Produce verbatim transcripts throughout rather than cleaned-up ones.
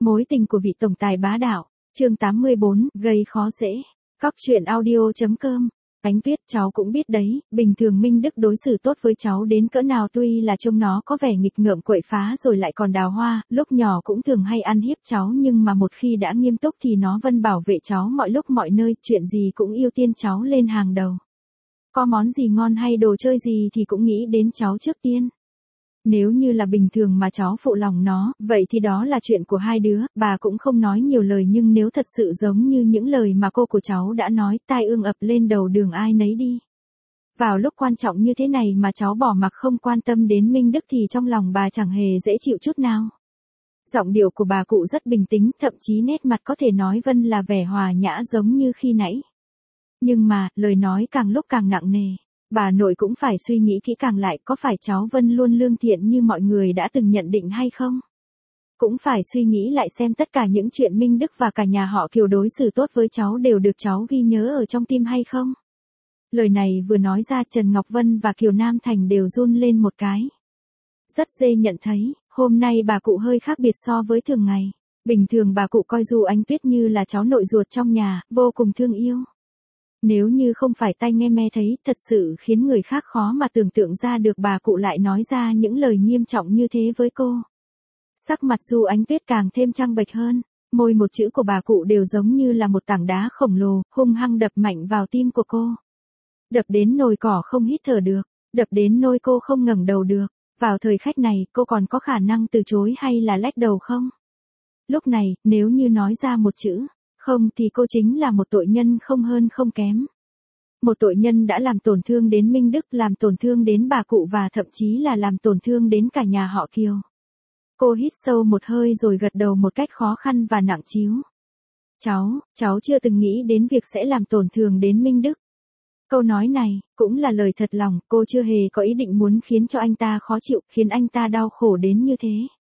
Mối tình của vị tổng tài bá đạo, chương tám mươi bốn, gây khó dễ. Cóc truyện audio chấm com. Ánh Tuyết, cháu cũng biết đấy, bình thường Minh Đức đối xử tốt với cháu đến cỡ nào, tuy là trông nó có vẻ nghịch ngợm quậy phá rồi lại còn đào hoa, lúc nhỏ cũng thường hay ăn hiếp cháu, nhưng mà một khi đã nghiêm túc thì nó vân bảo vệ cháu mọi lúc mọi nơi, chuyện gì cũng ưu tiên cháu lên hàng đầu. Có món gì ngon hay đồ chơi gì thì cũng nghĩ đến cháu trước tiên. Nếu như là bình thường mà cháu phụ lòng nó, vậy thì đó là chuyện của hai đứa, bà cũng không nói nhiều lời, nhưng nếu thật sự giống như những lời mà cô của cháu đã nói, tai ương ập lên đầu đường ai nấy đi. Vào lúc quan trọng như thế này mà cháu bỏ mặc không quan tâm đến Minh Đức thì trong lòng bà chẳng hề dễ chịu chút nào. Giọng điệu của bà cụ rất bình tĩnh, thậm chí nét mặt có thể nói vân là vẻ hòa nhã giống như khi nãy. Nhưng mà, lời nói càng lúc càng nặng nề. Bà nội cũng phải suy nghĩ kỹ càng lại, có phải cháu Vân luôn lương thiện như mọi người đã từng nhận định hay không? Cũng phải suy nghĩ lại xem tất cả những chuyện Minh Đức và cả nhà họ Kiều đối xử tốt với cháu đều được cháu ghi nhớ ở trong tim hay không? Lời này vừa nói ra, Trần Ngọc Vân và Kiều Nam Thành đều run lên một cái. Rất dễ nhận thấy, hôm nay bà cụ hơi khác biệt so với thường ngày. Bình thường bà cụ coi Du Ánh Tuyết như là cháu nội ruột trong nhà, vô cùng thương yêu. Nếu như không phải tai nghe me thấy, thật sự khiến người khác khó mà tưởng tượng ra được bà cụ lại nói ra những lời nghiêm trọng như thế với cô. Sắc mặt Du Ánh Tuyết càng thêm trắng bệch hơn, môi một chữ của bà cụ đều giống như là một tảng đá khổng lồ, hung hăng đập mạnh vào tim của cô. Đập đến nồi cỏ không hít thở được, đập đến nôi cô không ngẩng đầu được. Vào thời khắc này, cô còn có khả năng từ chối hay là lách đầu không? Lúc này, nếu như nói ra một chữ không thì cô chính là một tội nhân không hơn không kém. Một tội nhân đã làm tổn thương đến Minh Đức, làm tổn thương đến bà cụ và thậm chí là làm tổn thương đến cả nhà họ Kiều. Cô hít sâu một hơi rồi gật đầu một cách khó khăn và nặng trĩu. Cháu, cháu chưa từng nghĩ đến việc sẽ làm tổn thương đến Minh Đức. Câu nói này, cũng là lời thật lòng, cô chưa hề có ý định muốn khiến cho anh ta khó chịu, khiến anh ta đau khổ đến như thế.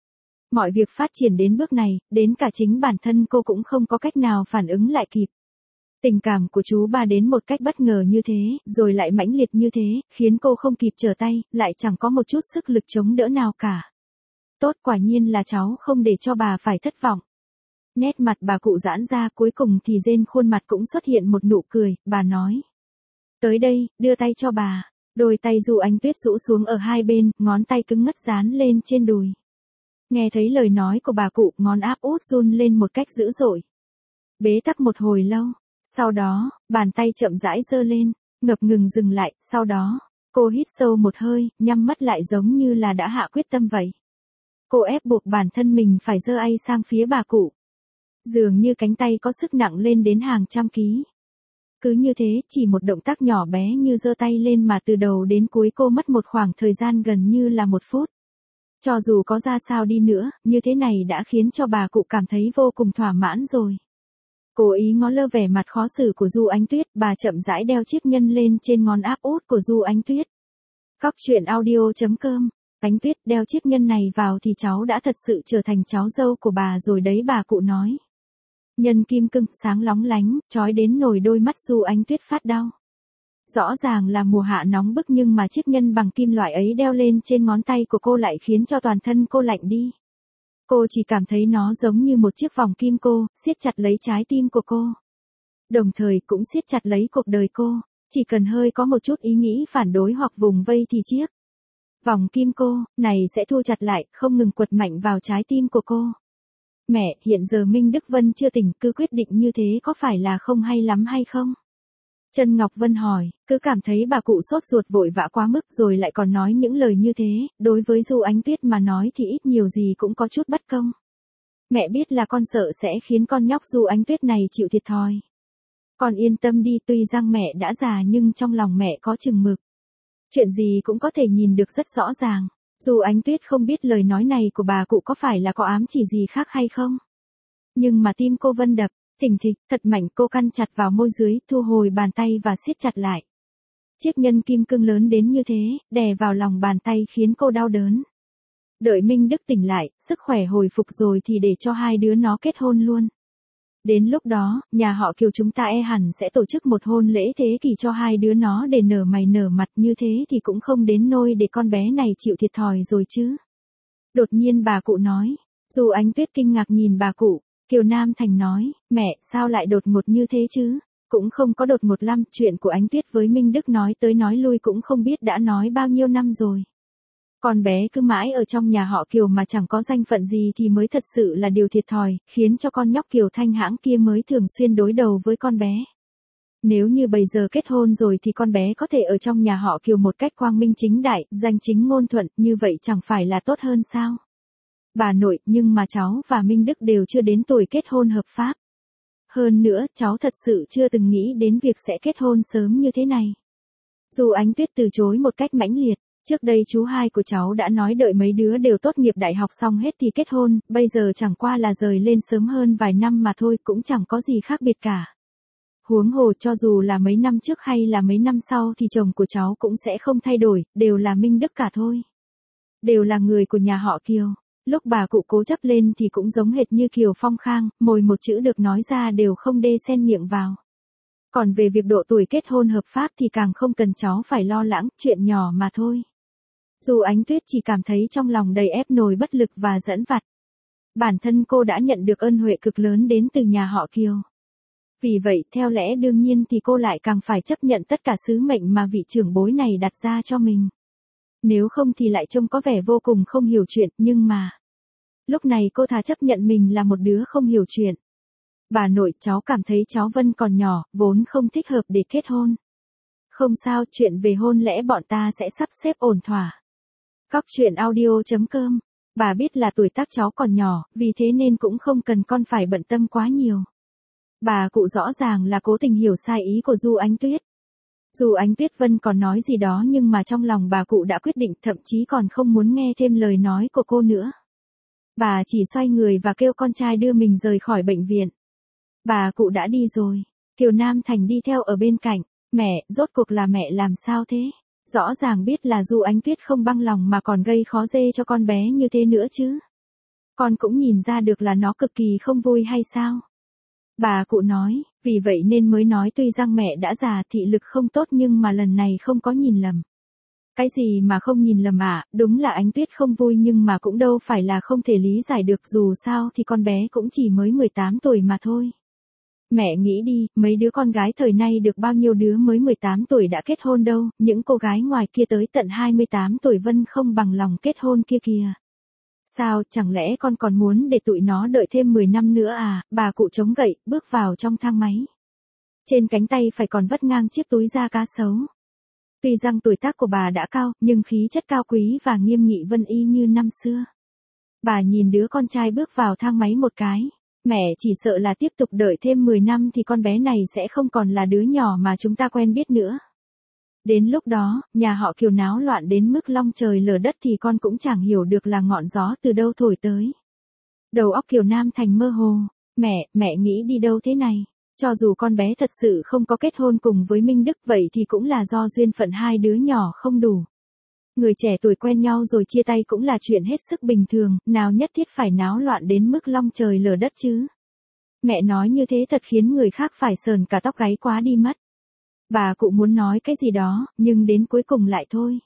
Mọi việc phát triển đến bước này, đến cả chính bản thân cô cũng không có cách nào phản ứng lại kịp. Tình cảm của chú ba đến một cách bất ngờ như thế, rồi lại mãnh liệt như thế, khiến cô không kịp trở tay, lại chẳng có một chút sức lực chống đỡ nào cả. Tốt, quả nhiên là cháu không để cho bà phải thất vọng. Nét mặt bà cụ giãn ra, cuối cùng thì trên khuôn mặt cũng xuất hiện một nụ cười, bà nói. Tới đây, đưa tay cho bà. Đôi tay Du Ánh Tuyết rũ xuống ở hai bên, ngón tay cứng ngắc dán lên trên đùi. Nghe thấy lời nói của bà cụ, ngón áp út run lên một cách dữ dội. Bế tắc một hồi lâu, sau đó, bàn tay chậm rãi giơ lên, ngập ngừng dừng lại, sau đó, cô hít sâu một hơi, nhắm mắt lại giống như là đã hạ quyết tâm vậy. Cô ép buộc bản thân mình phải giơ tay sang phía bà cụ. Dường như cánh tay có sức nặng lên đến hàng trăm ký. Cứ như thế, chỉ một động tác nhỏ bé như giơ tay lên mà từ đầu đến cuối cô mất một khoảng thời gian gần như là một phút. Cho dù có ra sao đi nữa, như thế này đã khiến cho bà cụ cảm thấy vô cùng thỏa mãn rồi. Cố ý ngó lơ vẻ mặt khó xử của Du Ánh Tuyết, bà chậm rãi đeo chiếc nhẫn lên trên ngón áp út của Du Ánh Tuyết. Cóc truyện audio chấm com. Ánh Tuyết, đeo chiếc nhẫn này vào thì cháu đã thật sự trở thành cháu dâu của bà rồi đấy, bà cụ nói. Nhân kim cương, sáng lóng lánh, chói đến nổi đôi mắt Du Ánh Tuyết phát đau. Rõ ràng là mùa hạ nóng bức nhưng mà chiếc nhẫn bằng kim loại ấy đeo lên trên ngón tay của cô lại khiến cho toàn thân cô lạnh đi. Cô chỉ cảm thấy nó giống như một chiếc vòng kim, cô siết chặt lấy trái tim của cô. Đồng thời cũng siết chặt lấy cuộc đời cô, chỉ cần hơi có một chút ý nghĩ phản đối hoặc vùng vây thì chiếc vòng kim cô này sẽ thu chặt lại, không ngừng quật mạnh vào trái tim của cô. Mẹ, hiện giờ Minh Đức Vân chưa tỉnh, cứ quyết định như thế có phải là không hay lắm hay không? Trần Ngọc Vân hỏi, cứ cảm thấy bà cụ sốt ruột vội vã quá mức rồi lại còn nói những lời như thế, đối với Du Ánh Tuyết mà nói thì ít nhiều gì cũng có chút bất công. Mẹ biết là con sợ sẽ khiến con nhóc Du Ánh Tuyết này chịu thiệt thòi. Con yên tâm đi, tuy rằng mẹ đã già nhưng trong lòng mẹ có chừng mực. Chuyện gì cũng có thể nhìn được rất rõ ràng. Du Ánh Tuyết không biết lời nói này của bà cụ có phải là có ám chỉ gì khác hay không. Nhưng mà tim cô Vân đập, thình thịch, thật mạnh, cô căn chặt vào môi dưới, thu hồi bàn tay và siết chặt lại. Chiếc nhẫn kim cương lớn đến như thế, đè vào lòng bàn tay khiến cô đau đớn. Đợi Minh Đức tỉnh lại, sức khỏe hồi phục rồi thì để cho hai đứa nó kết hôn luôn. Đến lúc đó, nhà họ Kiều chúng ta e hẳn sẽ tổ chức một hôn lễ thế kỷ cho hai đứa nó để nở mày nở mặt, như thế thì cũng không đến nôi để con bé này chịu thiệt thòi rồi chứ. Đột nhiên bà cụ nói, Dù Ánh Tuyết kinh ngạc nhìn bà cụ, Kiều Nam Thành nói, mẹ, sao lại đột ngột như thế chứ? Cũng không có đột ngột lắm, chuyện của Ánh Tuyết với Minh Đức nói tới nói lui cũng không biết đã nói bao nhiêu năm rồi. Con bé cứ mãi ở trong nhà họ Kiều mà chẳng có danh phận gì thì mới thật sự là điều thiệt thòi, khiến cho con nhóc Kiều Thanh Hãng kia mới thường xuyên đối đầu với con bé. Nếu như bây giờ kết hôn rồi thì con bé có thể ở trong nhà họ Kiều một cách quang minh chính đại, danh chính ngôn thuận, như vậy chẳng phải là tốt hơn sao? Bà nội, nhưng mà cháu và Minh Đức đều chưa đến tuổi kết hôn hợp pháp. Hơn nữa, cháu thật sự chưa từng nghĩ đến việc sẽ kết hôn sớm như thế này. Dù Ánh Tuyết từ chối một cách mãnh liệt, trước đây chú hai của cháu đã nói đợi mấy đứa đều tốt nghiệp đại học xong hết thì kết hôn, bây giờ chẳng qua là rời lên sớm hơn vài năm mà thôi, cũng chẳng có gì khác biệt cả. Huống hồ cho dù là mấy năm trước hay là mấy năm sau thì chồng của cháu cũng sẽ không thay đổi, đều là Minh Đức cả thôi. Đều là người của nhà họ Kiều. Lúc bà cụ cố chấp lên thì cũng giống hệt như Kiều Phong Khang, mồi một chữ được nói ra đều không đê xen miệng vào. Còn về việc độ tuổi kết hôn hợp pháp thì càng không cần cháu phải lo lắng, chuyện nhỏ mà thôi. Dù Ánh Tuyết chỉ cảm thấy trong lòng đầy ép nổi bất lực và giẫn vặt. Bản thân cô đã nhận được ơn huệ cực lớn đến từ nhà họ Kiều. Vì vậy, theo lẽ đương nhiên thì cô lại càng phải chấp nhận tất cả sứ mệnh mà vị trưởng bối này đặt ra cho mình. Nếu không thì lại trông có vẻ vô cùng không hiểu chuyện, nhưng mà... Lúc này cô thà chấp nhận mình là một đứa không hiểu chuyện. Bà nội, cháu cảm thấy cháu Vân còn nhỏ, vốn không thích hợp để kết hôn. Không sao, chuyện về hôn lễ bọn ta sẽ sắp xếp ổn thỏa. Cóc truyện audio chấm com. Bà biết là tuổi tác cháu còn nhỏ, vì thế nên cũng không cần con phải bận tâm quá nhiều. Bà cụ rõ ràng là cố tình hiểu sai ý của Du Ánh Tuyết. Dù Ánh Tuyết Vân còn nói gì đó nhưng mà trong lòng bà cụ đã quyết định, thậm chí còn không muốn nghe thêm lời nói của cô nữa. Bà chỉ xoay người và kêu con trai đưa mình rời khỏi bệnh viện. Bà cụ đã đi rồi. Kiều Nam Thành đi theo ở bên cạnh. Mẹ, rốt cuộc là mẹ làm sao thế? Rõ ràng biết là Du Ánh Tuyết không băng lòng mà còn gây khó dễ cho con bé như thế nữa chứ. Con cũng nhìn ra được là nó cực kỳ không vui hay sao? Bà cụ nói, vì vậy nên mới nói tuy rằng mẹ đã già thị lực không tốt nhưng mà lần này không có nhìn lầm. Cái gì mà không nhìn lầm à, đúng là Ánh Tuyết không vui nhưng mà cũng đâu phải là không thể lý giải được, dù sao thì con bé cũng chỉ mới mười tám tuổi mà thôi. Mẹ nghĩ đi, mấy đứa con gái thời nay được bao nhiêu đứa mới mười tám tuổi đã kết hôn đâu, những cô gái ngoài kia tới tận hai mươi tám tuổi Vân không bằng lòng kết hôn kia kìa. Sao, chẳng lẽ con còn muốn để tụi nó đợi thêm mười năm nữa à? Bà cụ chống gậy, bước vào trong thang máy. Trên cánh tay phải còn vắt ngang chiếc túi da cá sấu. Tuy rằng tuổi tác của bà đã cao, nhưng khí chất cao quý và nghiêm nghị Vân y như năm xưa. Bà nhìn đứa con trai bước vào thang máy một cái. Mẹ chỉ sợ là tiếp tục đợi thêm mười năm thì con bé này sẽ không còn là đứa nhỏ mà chúng ta quen biết nữa. Đến lúc đó, nhà họ Kiều náo loạn đến mức long trời lở đất thì con cũng chẳng hiểu được là ngọn gió từ đâu thổi tới. Đầu óc Kiều Nam Thành mơ hồ. Mẹ, mẹ nghĩ đi đâu thế này? Cho dù con bé thật sự không có kết hôn cùng với Minh Đức vậy thì cũng là do duyên phận hai đứa nhỏ không đủ. Người trẻ tuổi quen nhau rồi chia tay cũng là chuyện hết sức bình thường, nào nhất thiết phải náo loạn đến mức long trời lở đất chứ. Mẹ nói như thế thật khiến người khác phải sờn cả tóc gáy quá đi mất. Bà cụ muốn nói cái gì đó, nhưng đến cuối cùng lại thôi.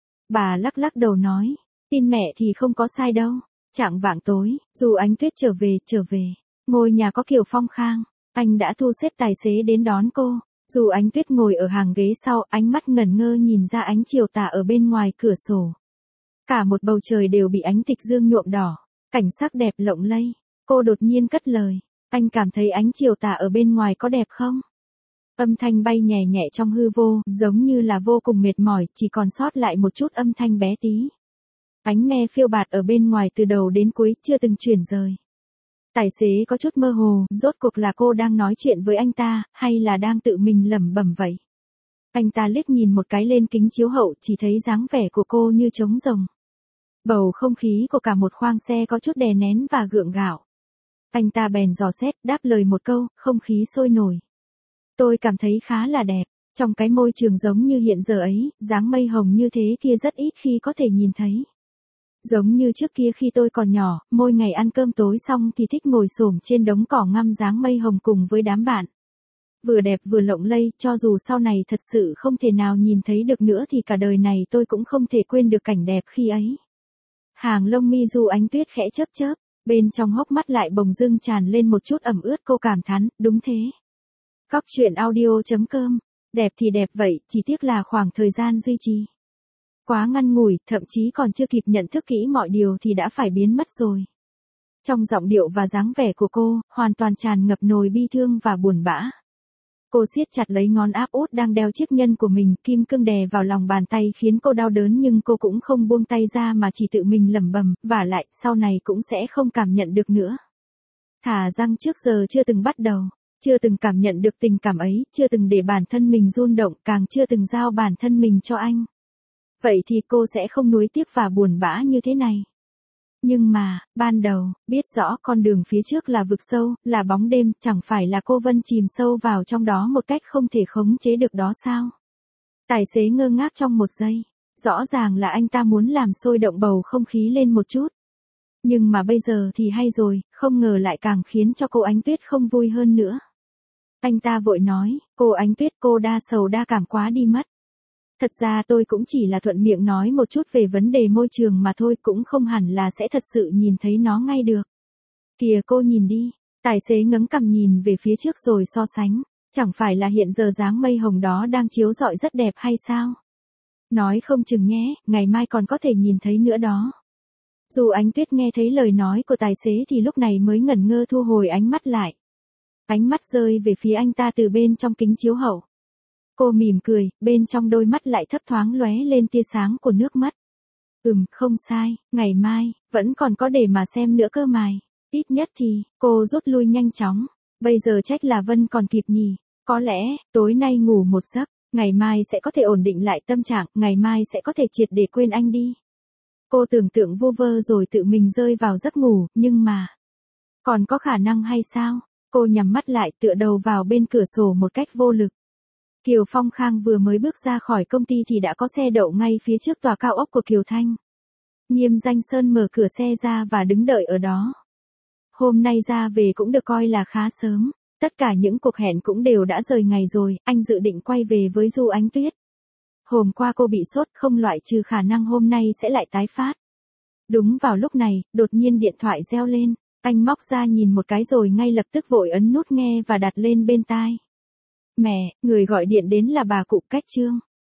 Bà lắc lắc đầu nói, tin mẹ thì không có sai đâu. Chạng vạng tối, dù Ánh Tuyết trở về, trở về. Ngôi nhà có Kiều Phong Khang, anh đã thu xếp tài xế đến đón cô. Dù Ánh Tuyết ngồi ở hàng ghế sau, ánh mắt ngẩn ngơ nhìn ra ánh chiều tà ở bên ngoài cửa sổ. Cả một bầu trời đều bị ánh tịch dương nhuộm đỏ, cảnh sắc đẹp lộng lẫy. Cô đột nhiên cất lời, anh cảm thấy ánh chiều tà ở bên ngoài có đẹp không? Âm thanh bay nhẹ nhẹ trong hư vô, giống như là vô cùng mệt mỏi, chỉ còn sót lại một chút âm thanh bé tí. Ánh me phiêu bạt ở bên ngoài từ đầu đến cuối, chưa từng chuyển rời. Tài xế có chút mơ hồ, rốt cuộc là cô đang nói chuyện với anh ta, hay là đang tự mình lẩm bẩm vậy? Anh ta liếc nhìn một cái lên kính chiếu hậu, chỉ thấy dáng vẻ của cô như trống rồng. Bầu không khí của cả một khoang xe có chút đè nén và gượng gạo. Anh ta bèn dò xét, đáp lời một câu, không khí sôi nổi. Tôi cảm thấy khá là đẹp, trong cái môi trường giống như hiện giờ ấy, dáng mây hồng như thế kia rất ít khi có thể nhìn thấy. Giống như trước kia khi tôi còn nhỏ, mỗi ngày ăn cơm tối xong thì thích ngồi xổm trên đống cỏ ngắm dáng mây hồng cùng với đám bạn. Vừa đẹp vừa lộng lẫy, cho dù sau này thật sự không thể nào nhìn thấy được nữa thì cả đời này tôi cũng không thể quên được cảnh đẹp khi ấy. Hàng lông mi Du Ánh Tuyết khẽ chớp chớp, Bên trong hốc mắt lại bỗng dưng tràn lên một chút ẩm ướt, cô cảm thán, đúng thế. Cóc truyện audio chấm com, đẹp thì đẹp vậy, chỉ tiếc là khoảng thời gian duy trì quá ngắn ngủi, thậm chí còn chưa kịp nhận thức kỹ mọi điều thì đã phải biến mất rồi. Trong giọng điệu và dáng vẻ của cô, hoàn toàn tràn ngập nỗi bi thương và buồn bã. Cô siết chặt lấy ngón áp út đang đeo chiếc nhân của mình, kim cương đè vào lòng bàn tay khiến cô đau đớn, nhưng cô cũng không buông tay ra mà chỉ tự mình lẩm bẩm, vả lại, sau này cũng sẽ không cảm nhận được nữa. Thà rằng trước giờ chưa từng bắt đầu, chưa từng cảm nhận được tình cảm ấy, chưa từng để bản thân mình rung động, càng chưa từng giao bản thân mình cho anh. Vậy thì cô sẽ không nuối tiếc và buồn bã như thế này. Nhưng mà, ban đầu, biết rõ con đường phía trước là vực sâu, là bóng đêm, chẳng phải là cô Vân chìm sâu vào trong đó một cách không thể khống chế được đó sao? Tài xế ngơ ngác trong một giây. Rõ ràng là anh ta muốn làm sôi động bầu không khí lên một chút. Nhưng mà bây giờ thì hay rồi, không ngờ lại càng khiến cho cô Ánh Tuyết không vui hơn nữa. Anh ta vội nói, cô Ánh Tuyết, cô đa sầu đa cảm quá đi mất. Thật ra tôi cũng chỉ là thuận miệng nói một chút về vấn đề môi trường mà thôi, cũng không hẳn là sẽ thật sự nhìn thấy nó ngay được. Kìa cô nhìn đi, tài xế ngấm cằm nhìn về phía trước rồi so sánh, chẳng phải là hiện giờ dáng mây hồng đó đang chiếu rọi rất đẹp hay sao? Nói không chừng nhé, ngày mai còn có thể nhìn thấy nữa đó. Dù Ánh Tuyết nghe thấy lời nói của tài xế thì lúc này mới ngẩn ngơ thu hồi ánh mắt lại. Ánh mắt rơi về phía anh ta từ bên trong kính chiếu hậu. Cô mỉm cười, bên trong đôi mắt lại thấp thoáng lóe lên tia sáng của nước mắt. Ừm, không sai, ngày mai, vẫn còn có để mà xem nữa cơ mài. Ít nhất thì, cô rút lui nhanh chóng. Bây giờ trách là Vân còn kịp nhỉ. Có lẽ, tối nay ngủ một giấc, ngày mai sẽ có thể ổn định lại tâm trạng, ngày mai sẽ có thể triệt để quên anh đi. Cô tưởng tượng vu vơ rồi tự mình rơi vào giấc ngủ, nhưng mà... Còn có khả năng hay sao? Cô nhắm mắt lại tựa đầu vào bên cửa sổ một cách vô lực. Kiều Phong Khang vừa mới bước ra khỏi công ty thì đã có xe đậu ngay phía trước tòa cao ốc của Kiều Thanh. Nghiêm Danh Sơn mở cửa xe ra và đứng đợi ở đó. Hôm nay ra về cũng được coi là khá sớm, tất cả những cuộc hẹn cũng đều đã rời ngày rồi, anh dự định quay về với Du Ánh Tuyết. Hôm qua cô bị sốt, không loại trừ khả năng hôm nay sẽ lại tái phát. Đúng vào lúc này, đột nhiên điện thoại reo lên, anh móc ra nhìn một cái rồi ngay lập tức vội ấn nút nghe và đặt lên bên tai. Mẹ, người gọi điện đến là bà cụ Cách Trương.